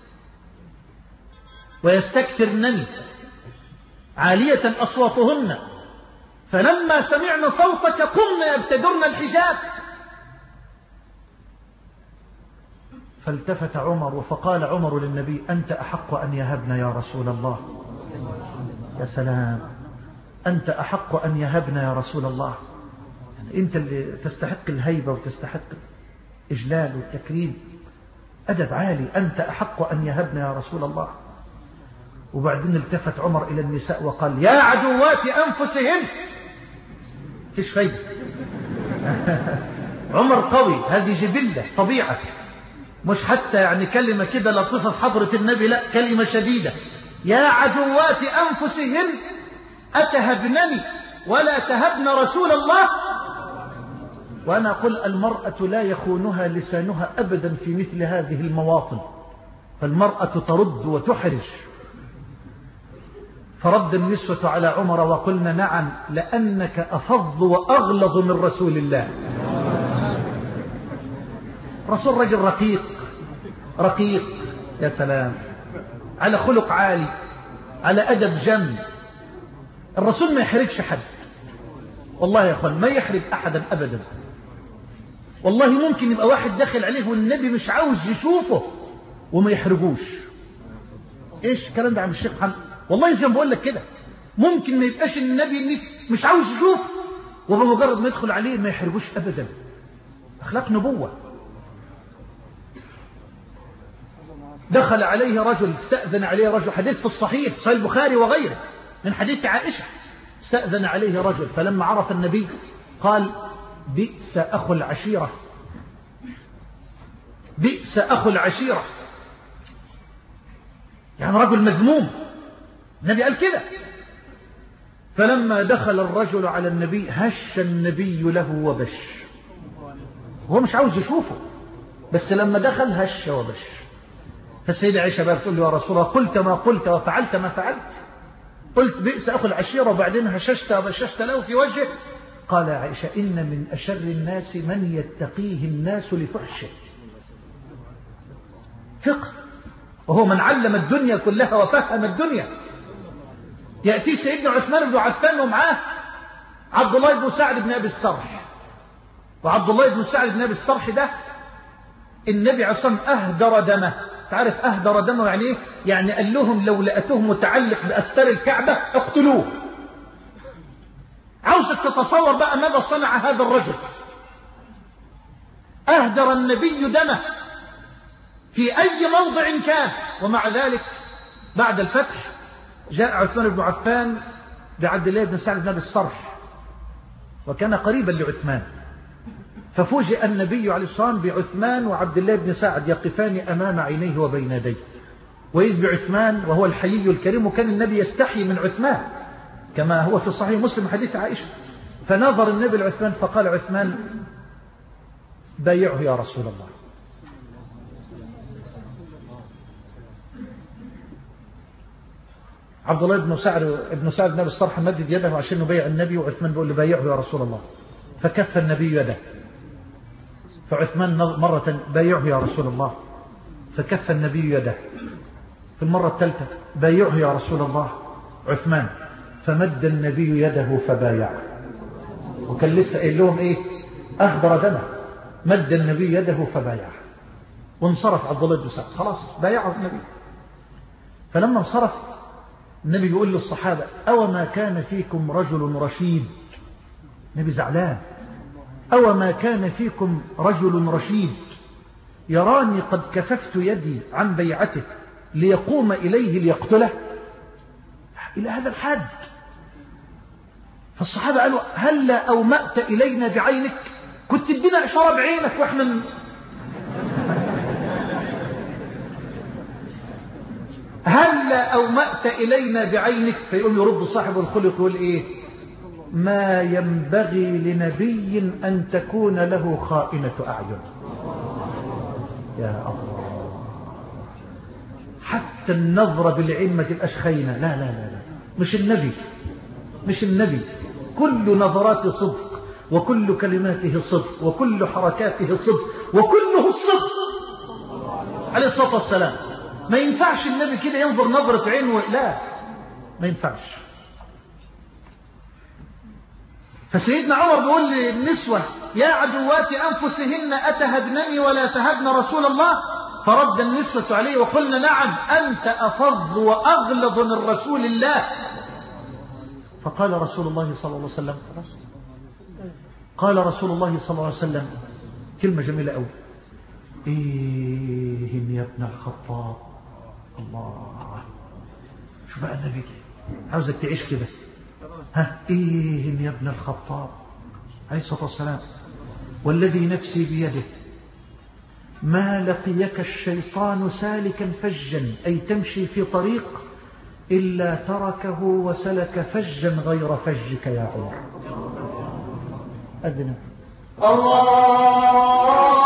Speaker 1: ويستكثرنني عالية أصواتهن، فلما سمعنا صوتك قمنا يبتدرن الحجاب. فالتفت عمر فقال عمر للنبي: أنت أحق أن يهبنا يا رسول الله. يا سلام، أنت أحق أن يهبنا يا رسول الله. يعني أنت اللي تستحق الهيبة وتستحق الإجلال والتكريم، أدب عالي. أنت أحق أن يهبنا يا رسول الله. وبعدين التفت عمر إلى النساء وقال: يا عدوات أنفسهن. فيش فايدة. عمر قوي، هذه جبلة طبيعة، مش حتى يعني كلمة كده لطيفة في حضرة النبي، لا، كلمة شديدة. يا عدوات أنفسهن أتهبنني ولا تهبن رسول الله. وأنا أقول: المرأة لا يخونها لسانها أبدا في مثل هذه المواطن، فالمرأة ترد وتحرج. فرد النسوة على عمر وقلنا: نعم، لأنك أفض وأغلظ من رسول الله. رسول رجل رقيق رقيق، يا سلام، على خلق عالي، على أدب جم. الرسول ما يحرجش حد، والله يا أخوان ما يحرج أحدا أبدا. والله ممكن يبقى واحد داخل عليه والنبي مش عاوز يشوفه وما يحرجوش. ايش الكلام ده عم الشيخ محمد؟ والله زي ما بقول لك كده، ممكن ما يبقاش النبي مش عاوز يشوف، وبمجرد ما يدخل عليه ما يحرجوش أبدا. أخلاق نبوة. دخل عليه رجل، استأذن عليه رجل، حديث في الصحيح صحيح البخاري وغيره من حديث عائشة، استأذن عليه رجل فلما عرف النبي قال بئس أخو العشيرة، بئس أخو العشيرة، يعني رجل مذموم. النبي قال كده. فلما دخل الرجل على النبي هش النبي له وبش، هو مش عاوز يشوفه، بس لما دخل هش وبش. فالسيدة عائشة بقى بتقول له يا رسول الله قلت ما قلت وفعلت ما فعلت، قلت بئس أخو العشيرة وبعدين هششت وبششت له في وجهه. قال يا عائشة إن من أشر الناس من يتقيه الناس لفحشه. فقه، وهو من علم الدنيا كلها وفهم الدنيا. يأتي سيدنا عثمان بن عفان ومعاه عبد الله بن سعد بن أبي السرح، وعبد الله بن سعد بن أبي السرح ده النبي عليه الصلاة والسلام أهدر دمه. تعرف أهدر دمه يعني إيه؟ يعني قال لهم لو لقيتوه متعلق بأستار الكعبة اقتلوه. عاوزك تتصور بقى ماذا صنع هذا الرجل. أهدر النبي دمه في أي موضع كان، ومع ذلك بعد الفتح جاء عثمان بن عفان بعبد الله بن سعد بن أبي السرح، وكان قريبا لعثمان، ففوجئ النبي عليه الصلاة والسلام بعثمان وعبد الله بن سعد يقفان أمام عينيه وبين يديه، وإذ بعثمان وهو الحيي الكريم، وكان النبي يستحي من عثمان كما هو في صحيح مسلم حديث عائشة. فنظر النبي لعثمان فقال عثمان بايعه يا رسول الله. عبد الله بن سعد بن سعد بن أبي السرح مدد يده عشان يبايع النبي، وعثمان بيقول له بايعه يا رسول الله، فكف النبي يده. فعثمان مرة بايعه يا رسول الله، فكف النبي يده. في المرة الثالثة بايعه يا رسول الله عثمان، فمد النبي يده فبايعه. وكان لسه قايل لهم ايه؟ أهدر دمه. مد النبي يده فبايعه، وانصرف عبد الله بن سعد، خلاص بايعه النبي. فلما انصرف النبي يقول للصحابة أو ما كان فيكم رجل رشيد. النبي زعلان، أو ما كان فيكم رجل رشيد يراني قد كففت يدي عن بيعته ليقوم إليه ليقتله، إلى هذا الحد. فالصحابة قالوا هلا أومأت إلينا بعينك، كنت تدينا إشارة بعينك وإحنا ن... هلا أومأت إلينا بعينك. فيقول يرد صاحب الخلق يقول إيه؟ ما ينبغي لنبي أن تكون له خائنة أعين. يا الله، حتى النظرة بالعين ما تبقاش خاينة. لا لا لا لا، مش النبي، مش النبي. كل نظرات صدق، وكل كلماته صدق، وكل حركاته صدق، وكله الصدق عليه الصلاة والسلام. ما ينفعش النبي كده ينظر نظرة عين، لا ما ينفعش. فسيدنا عمر بيقول للنسوة يا عدوات أنفسهن أتهبنني ولا تهبن رسول الله؟ فرد النسوة عليه وقلنا نعم أنت أفض وأغلظ من رسول الله. فقال رسول الله صلى الله عليه وسلم قال رسول الله صلى الله عليه وسلم كلمة جميلة أوي، إيه يا ابن الخطاب. الله، شو بقى النبي عاوزك تعيش كده. ها، إيه يا ابن الخطاب عليه الصلاة والسلام، والذي نفسي بيده ما لقيك الشيطان سالكا فجا، أي تمشي في طريق، إلا تركه وسلك فجا غير فجك يا عمر. أذن الله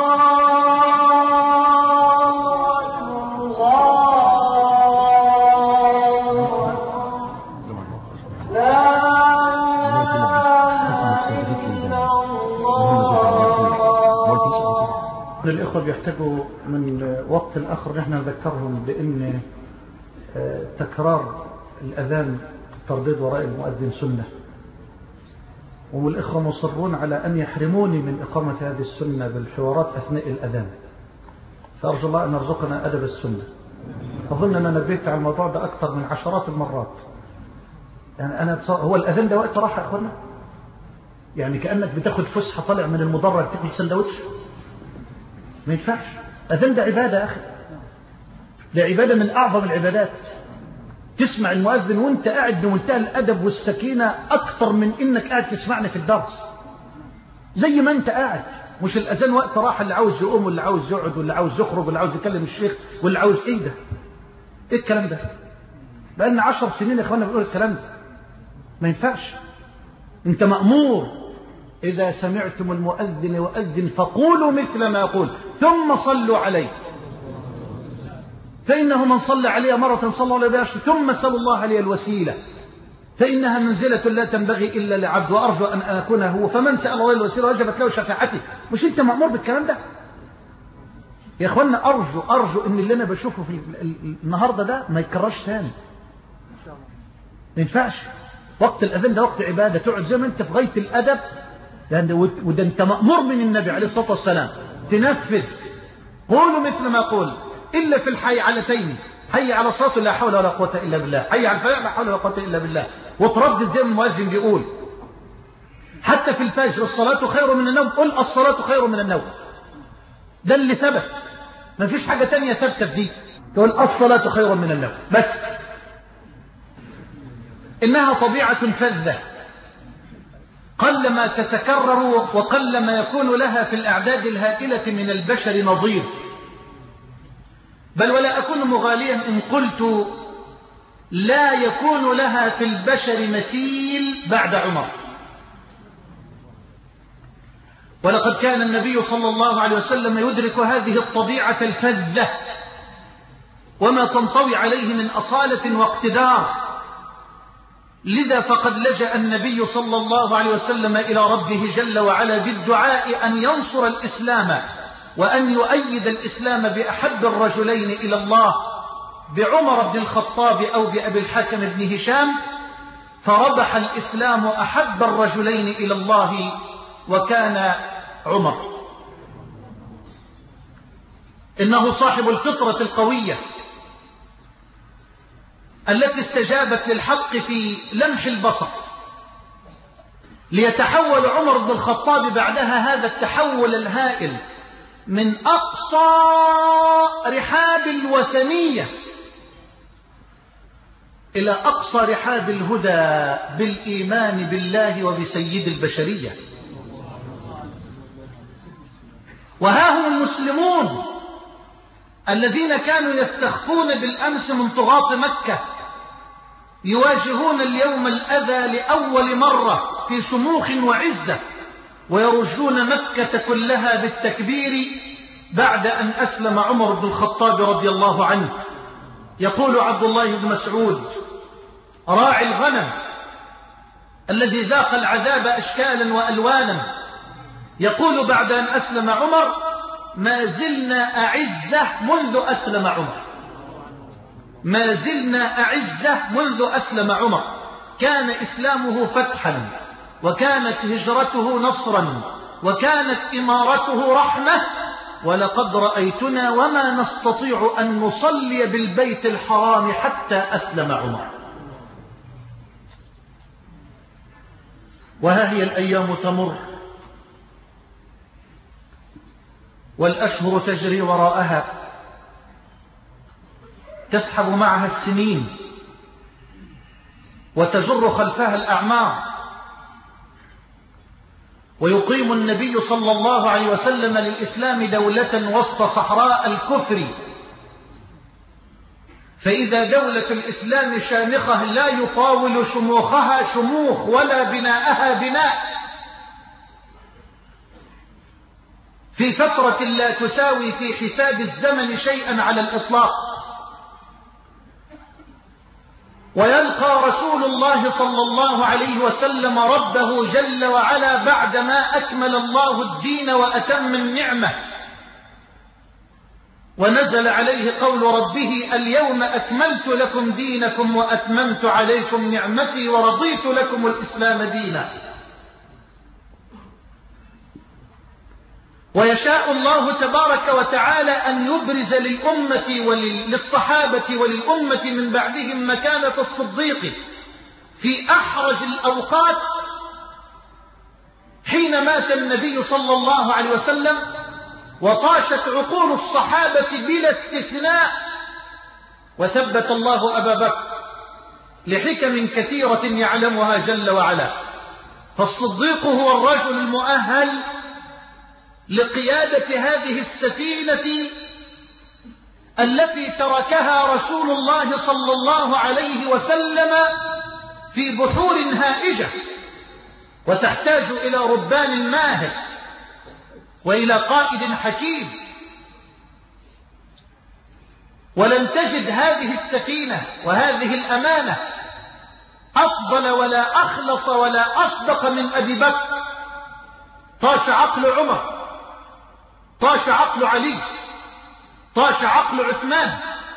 Speaker 1: الإخوة بيحتاجوا من وقت الآخر نحن نذكرهم بأن تكرار الأذان الترديد وراء المؤذن سنة، والإخوة مصرون على أن يحرموني من إقامة هذه السنة بالحوارات أثناء الأذان. فأرجو الله أن يرزقنا أدب السنة. أظن أن أنا نبهت على الموضوع ده أكثر من عشرات المرات. يعني أنا هو الأذان ده وقت راحة يا أخوانا؟ يعني كأنك بتاخد فسحة طالع من المدرج تاكل سندوتش؟ ما ينفعش. أذان ده عبادة يا أخي، ده عبادة من أعظم العبادات. تسمع المؤذن وانت قاعد بمنتهى الأدب والسكينة أكتر من إنك قاعد تسمعني في الدرس، زي ما انت قاعد. مش الأذان وقت راحة، اللي عاوز يقوم واللي عاوز يقعد واللي عاوز يخرج واللي عاوز يكلم الشيخ واللي عاوز ايه ده؟ ايه الكلام ده؟ بقالنا عشر سنين يا اخوانا بنقول الكلام ده. ما ينفعش. انت مأمور إذا سمعتم المؤذن يؤذن فقولوا مثل ما يقول ثم صلوا عليه، فإنه من صلى عليه مرة صلى الله عليه وسلم ثم سأل الله عليه الوسيلة، فإنها منزلة لا تنبغي إلا لعبد، وأرجو أن أكون هو، فمن سأل الله الوسيلة وجبت له شفاعتي. مش أنت مأمور بالكلام ده يا أخوانا؟ أرجو أرجو إن اللي أنا بشوفه في النهاردة ده ما يتكررش تاني. ما ينفعش. وقت الأذان ده وقت عبادة، تقعد زي ما أنت في غاية الأدب، وده أنت مأمور من النبي عليه الصلاة والسلام تنفذ. قولوا مثل ما قول إلا في الحي علتين، حي على الصلاة لا حول ولا قوة إلا بالله، حي على الفلاح لا حول ولا قوة إلا بالله، وتردد زي ما المؤذن بيقول. حتى في الفجر الصلاة خير من النوم، قل الصلاة خير من النوم. ده اللي ثبت، ما فيش حاجة تانية ثابتة في دي، تقول الصلاة خير من النوم بس. إنها طبيعة فذة قلما تتكرر وقلما يكون لها في الأعداد الهائلة من البشر نظير. بل ولا أكون مغاليا إن قلت لا يكون لها في البشر مثيل بعد عمر. ولقد كان النبي صلى الله عليه وسلم يدرك هذه الطبيعة الفذة وما تنطوي عليه من أصالة واقتدار. لذا فقد لجأ النبي صلى الله عليه وسلم إلى ربه جل وعلا بالدعاء أن ينصر الإسلام وأن يؤيد الإسلام بأحب الرجلين إلى الله، بعمر بن الخطاب أو بأبي الحكم بن هشام، فربح الإسلام أحب الرجلين إلى الله وكان عمر. إنه صاحب الفطرة القوية التي استجابت للحق في لمح البصر، ليتحول عمر بن الخطاب بعدها هذا التحول الهائل من أقصى رحاب الوثنية إلى أقصى رحاب الهدى بالإيمان بالله وبسيد البشرية. وها هم المسلمون الذين كانوا يستخفون بالأمس من طغاة مكة يواجهون اليوم الأذى لأول مرة في شموخ وعزة، ويرجون مكة كلها بالتكبير بعد أن أسلم عمر بن الخطاب رضي الله عنه. يقول عبد الله بن مسعود راعي الغنم الذي ذاق العذاب أشكالا وألوانا، يقول بعد أن أسلم عمر ما زلنا أعزة منذ أسلم عمر، ما زلنا أعزة منذ أسلم عمر. كان إسلامه فتحا، وكانت هجرته نصرا، وكانت إمارته رحمة، ولقد رأيتنا وما نستطيع أن نصلي بالبيت الحرام حتى أسلم عمر. وها هي الأيام تمر والأشهر تجري وراءها، تسحب معها السنين وتجر خلفها الأعمار، ويقيم النبي صلى الله عليه وسلم للإسلام دولة وسط صحراء الكفر. فإذا دولة الإسلام شامخة لا يطاول شموخها شموخ ولا بناءها بناء، في فترة لا تساوي في حساب الزمن شيئا على الإطلاق. ويلقى رسول الله صلى الله عليه وسلم ربه جل وعلا بعدما أكمل الله الدين وأتم النعمة، ونزل عليه قول ربه اليوم أكملت لكم دينكم وأتممت عليكم نعمتي ورضيت لكم الإسلام دينا. ويشاء الله تبارك وتعالى أن يبرز للأمة وللصحابة وللأمة من بعدهم مكانة الصديق في أحرج الأوقات، حين مات النبي صلى الله عليه وسلم وطاشت عقول الصحابة بلا استثناء وثبت الله أبا بكر لحكم كثيرة يعلمها جل وعلا. فالصديق هو الرجل المؤهل لقيادة هذه السفينة التي تركها رسول الله صلى الله عليه وسلم في بحور هائجة، وتحتاج إلى ربان ماهر وإلى قائد حكيم. ولن تجد هذه السفينة وهذه الأمانة أفضل ولا أخلص ولا أصدق من أبي بكر. طاش عقل عمر، طاش عقل علي، طاش عقل عثمان،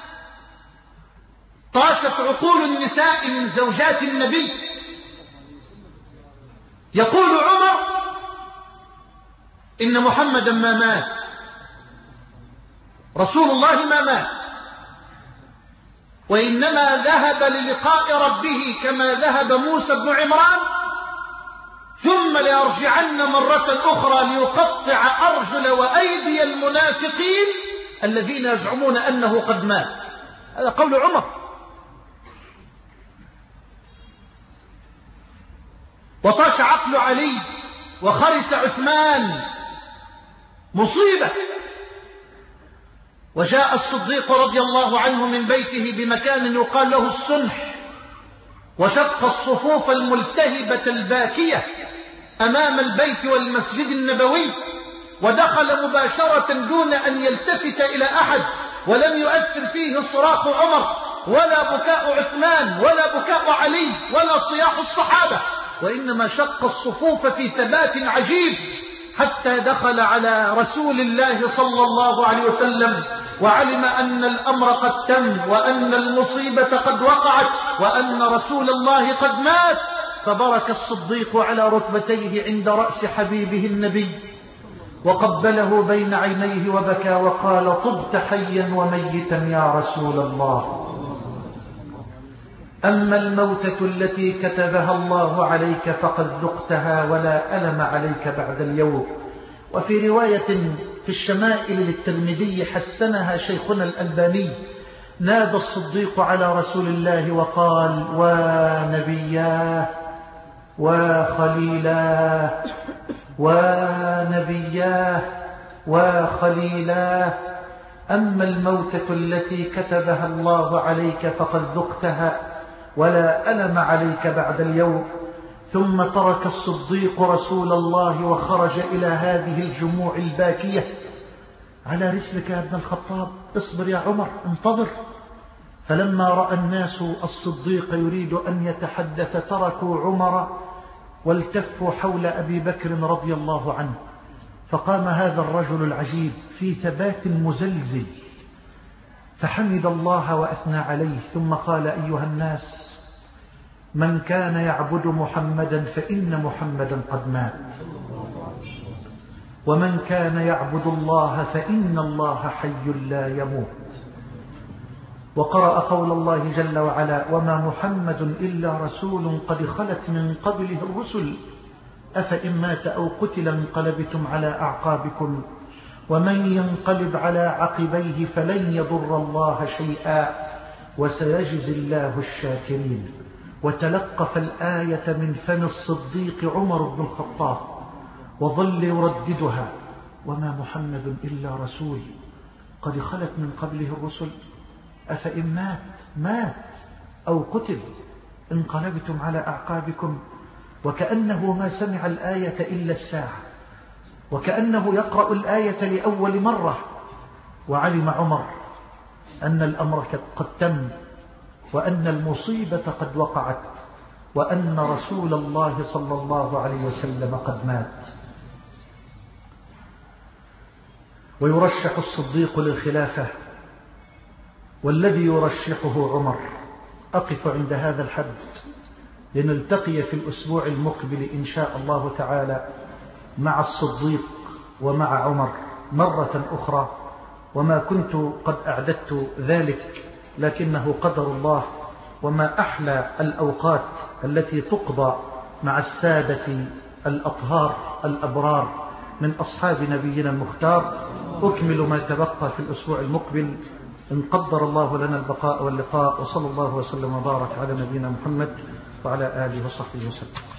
Speaker 1: طاشت عقول النساء من زوجات النبي. يقول عمر إن محمدا ما مات، رسول الله ما مات، وإنما ذهب للقاء ربه كما ذهب موسى بن عمران، ثم ليرجعن مرة أخرى ليقطع أرجل وأيدي المنافقين الذين يزعمون أنه قد مات. هذا قول عمر. وطاش عقل علي وخرس عثمان، مصيبة. وجاء الصديق رضي الله عنه من بيته بمكان يقال له السنح، وشق الصفوف الملتهبة الباكية أمام البيت والمسجد النبوي، ودخل مباشرة دون أن يلتفت إلى أحد، ولم يؤثر فيه صراخ عمر ولا بكاء عثمان ولا بكاء علي ولا صياح الصحابة، وإنما شق الصفوف في ثبات عجيب حتى دخل على رسول الله صلى الله عليه وسلم، وعلم أن الأمر قد تم، وأن المصيبة قد وقعت، وأن رسول الله قد مات. فبرك الصديق على ركبتيه عند رأس حبيبه النبي، وقبله بين عينيه وبكى وقال: طبت حيا وميتا يا رسول الله. أما الموتة التي كتبها الله عليك فقد ذقتها ولا ألم عليك بعد اليوم. وفي رواية في الشمائل للترمذي حسنها شيخنا الألباني: نادى الصديق على رسول الله وقال: ونبياه وخليلاه ونبياه وخليلاه. أما الموتة التي كتبها الله عليك فقد ذقتها ولا ألم عليك بعد اليوم. ثم ترك الصديق رسول الله وخرج إلى هذه الجموع الباكية. على رسلك يا ابن الخطاب، اصبر يا عمر، انتظر. فلما رأى الناس الصديق يريد أن يتحدث تركوا عمر والتفوا حول أبي بكر رضي الله عنه. فقام هذا الرجل العجيب في ثبات مزلزل فحمد الله وأثنى عليه، ثم قال: أيها الناس، من كان يعبد محمدا فإن محمدا قد مات، ومن كان يعبد الله فإن الله حي لا يموت. وقرأ قول الله جل وعلا: وما محمد إلا رسول قد خلت من قبله الرسل أفإن مات أو قتل انقلبتم على أعقابكم ومن ينقلب على عقبيه فلن يضر الله شيئا وسيجزي الله الشاكرين. وتلقف الآية من فم الصديق عمر بن الخطاب وظل يرددها: وما محمد إلا رسول قد خلت من قبله الرسل أفإن مات مات أو قتل انقلبتم على أعقابكم. وكأنه ما سمع الآية إلا الساعة، وكأنه يقرأ الآية لأول مرة. وعلم عمر أن الأمر قد تم، وأن المصيبة قد وقعت، وأن رسول الله صلى الله عليه وسلم قد مات. ويرشح الصديق للخلافة، والذي يرشحه عمر. أقف عند هذا الحد لنلتقي في الأسبوع المقبل إن شاء الله تعالى مع الصديق ومع عمر مرة أخرى، وما كنت قد أعددت ذلك، لكنه قدر الله. وما أحلى الأوقات التي تقضى مع السادة الأطهار الأبرار من أصحاب نبينا المختار. أكمل ما تبقى في الأسبوع المقبل. إن قدر الله لنا البقاء واللقاء. وصلى الله وسلم وبارك على نبينا محمد وعلى آله وصحبه وسلم.